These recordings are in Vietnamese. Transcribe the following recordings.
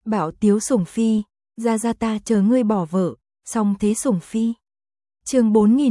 Bảo tiếu sủng phi, ra ta chờ ngươi bỏ vợ, song thế sủng phi. Chương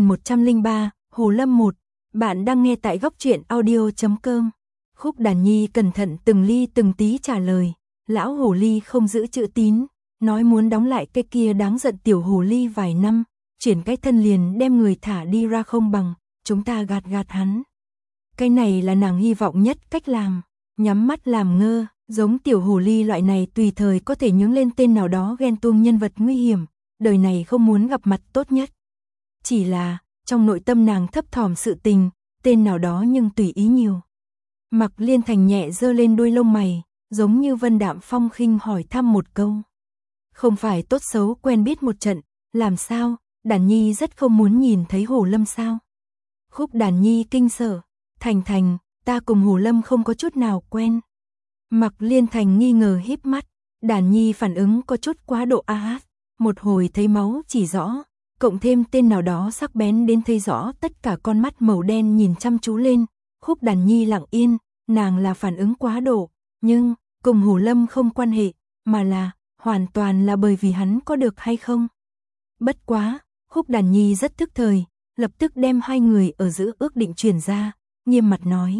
4103, Hồ Lâm 1, bạn đang nghe tại góc truyện audio.com. Khúc Đàn Nhi cẩn thận từng ly từng tí trả lời, lão hồ ly không giữ chữ tín, nói muốn đóng lại cái kia đáng giận tiểu hồ ly vài năm, chuyển cái thân liền đem người thả đi ra không bằng, chúng ta gạt hắn. Cái này là nàng hy vọng nhất cách làm, nhắm mắt làm ngơ, giống tiểu hồ ly loại này tùy thời có thể nhướng lên tên nào đó ghen tuông nhân vật nguy hiểm, đời này không muốn gặp mặt tốt nhất. Chỉ là, trong nội tâm nàng thấp thỏm sự tình, tên nào đó nhưng tùy ý nhiều. Mặc Liên Thành nhẹ giơ lên đuôi lông mày, giống như vân đạm phong khinh hỏi thăm một câu. Không phải tốt xấu quen biết một trận, làm sao, Đàn Nhi rất không muốn nhìn thấy Hồ Lâm sao? Khúc Đàn Nhi kinh sợ, Thành, ta cùng Hồ Lâm không có chút nào quen. Mặc Liên Thành nghi ngờ híp mắt, Đàn Nhi phản ứng có chút quá độ một hồi thấy máu chỉ rõ, cộng thêm tên nào đó sắc bén đến thấy rõ tất cả con mắt màu đen nhìn chăm chú lên, Khúc Đàn Nhi lặng yên, nàng là phản ứng quá độ, nhưng cùng Hồ Lâm không quan hệ, mà là hoàn toàn là bởi vì hắn có được hay không. Bất quá, Khúc Đàn Nhi rất thức thời, lập tức đem hai người ở giữa ước định truyền ra, nghiêm mặt nói.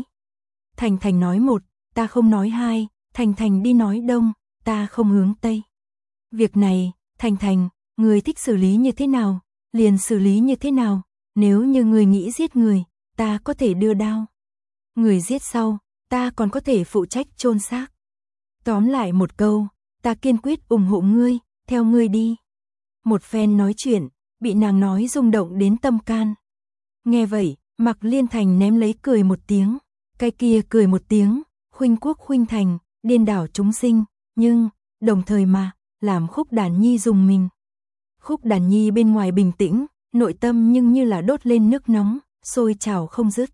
Thành nói một, ta không nói hai, Thành đi nói đông, ta không hướng tây. Việc này, Thành, người thích xử lý như thế nào, liền xử lý như thế nào, nếu như người nghĩ giết người, ta có thể đưa đao. Người giết sau, ta còn có thể phụ trách chôn xác. Tóm lại một câu, ta kiên quyết ủng hộ ngươi, theo ngươi đi. Một phen nói chuyện, bị nàng nói rung động đến tâm can. Nghe vậy, Mặc Liên Thành ném lấy cười một tiếng, cái kia cười một tiếng, khuynh quốc khuynh thành, điên đảo chúng sinh, nhưng, đồng thời mà, làm Khúc Đàn Nhi dùng mình. Khúc Đàn Nhi bên ngoài bình tĩnh, nội tâm nhưng như là đốt lên nước nóng, sôi trào không dứt.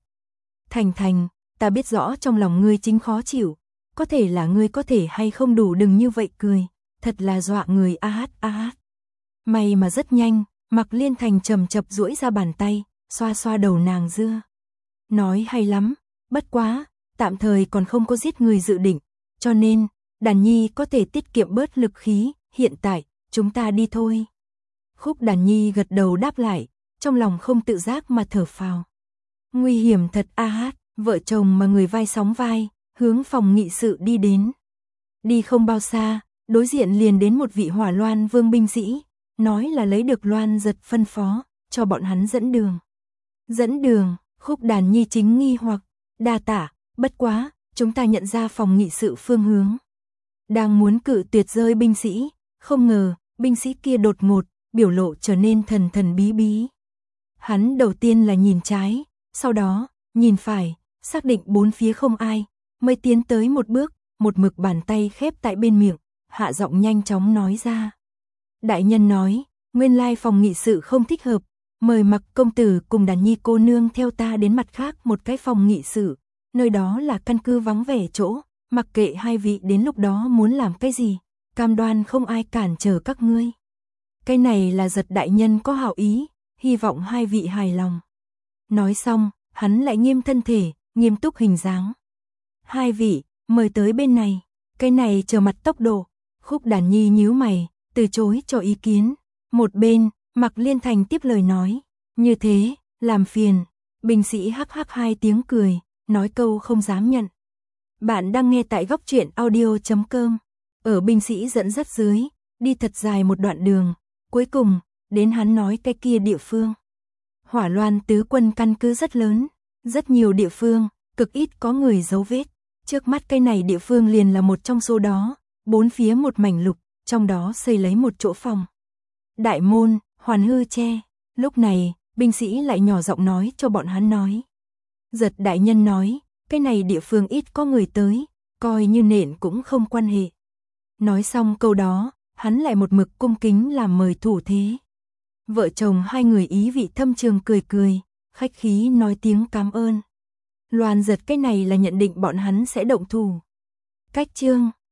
Thành, ta biết rõ trong lòng ngươi chính khó chịu, có thể là ngươi có thể hay không đủ đừng như vậy cười, thật là dọa người May mà rất nhanh, Mặc Liên Thành chậm chậm duỗi ra bàn tay, xoa đầu nàng dưa. Nói hay lắm, bất quá, tạm thời còn không có giết người dự định, cho nên, Đàn Nhi có thể tiết kiệm bớt lực khí, hiện tại, chúng ta đi thôi. Khúc Đàn Nhi gật đầu đáp lại, trong lòng không tự giác mà thở phào. Nguy hiểm thật vợ chồng mà người vai sóng vai, hướng phòng nghị sự đi đến. Đi không bao xa, đối diện liền đến một vị Hỏa Loan Vương binh sĩ, nói là lấy được Loan Giật phân phó, cho bọn hắn dẫn đường. Dẫn đường, Khúc Đàn Nhi chính nghi hoặc, đa tạ, bất quá, chúng ta nhận ra phòng nghị sự phương hướng. Đang muốn cự tuyệt rơi binh sĩ, không ngờ, binh sĩ kia đột ngột, biểu lộ trở nên thần bí. Hắn đầu tiên là nhìn trái, sau đó, nhìn phải, xác định bốn phía không ai, mới tiến tới một bước, một mực bàn tay khép tại bên miệng, hạ giọng nhanh chóng nói ra. Đại nhân nói, nguyên lai phòng nghị sự không thích hợp, mời Mặc công tử cùng Đàn Nhi cô nương theo ta đến mặt khác một cái phòng nghị sự, nơi đó là căn cứ vắng vẻ chỗ, mặc kệ hai vị đến lúc đó muốn làm cái gì, cam đoan không ai cản trở các ngươi. Cái này là Giật đại nhân có hảo ý, hy vọng hai vị hài lòng. Nói xong, hắn lại nghiêm thân thể, nghiêm túc hình dáng. Hai vị, mời tới bên này, cái này chờ mặt tốc độ. Khúc Đàn Nhi nhíu mày, từ chối cho ý kiến. Một bên, Mặc Liên Thành tiếp lời nói, như thế, làm phiền. Binh sĩ hắc hai tiếng cười, nói câu không dám nhận. Bạn đang nghe tại góc truyện audio.com. Ở binh sĩ dẫn dắt dưới, đi thật dài một đoạn đường, cuối cùng, đến hắn nói cái kia địa phương. Hỏa Loan tứ quân căn cứ rất lớn, rất nhiều địa phương, cực ít có người dấu vết. Trước mắt cái này địa phương liền là một trong số đó, bốn phía một mảnh lục, trong đó xây lấy một chỗ phòng. Đại môn, hoàn hư che. Lúc này, binh sĩ lại nhỏ giọng nói cho bọn hắn nói. Giật đại nhân nói, cái này địa phương ít có người tới, coi như nện cũng không quan hệ. Nói xong câu đó, hắn lại một mực cung kính làm mời thủ thế. Vợ chồng hai người ý vị thâm trường cười, khách khí nói tiếng cảm ơn. Loan Giật cái này là nhận định bọn hắn sẽ động thủ. Cách chương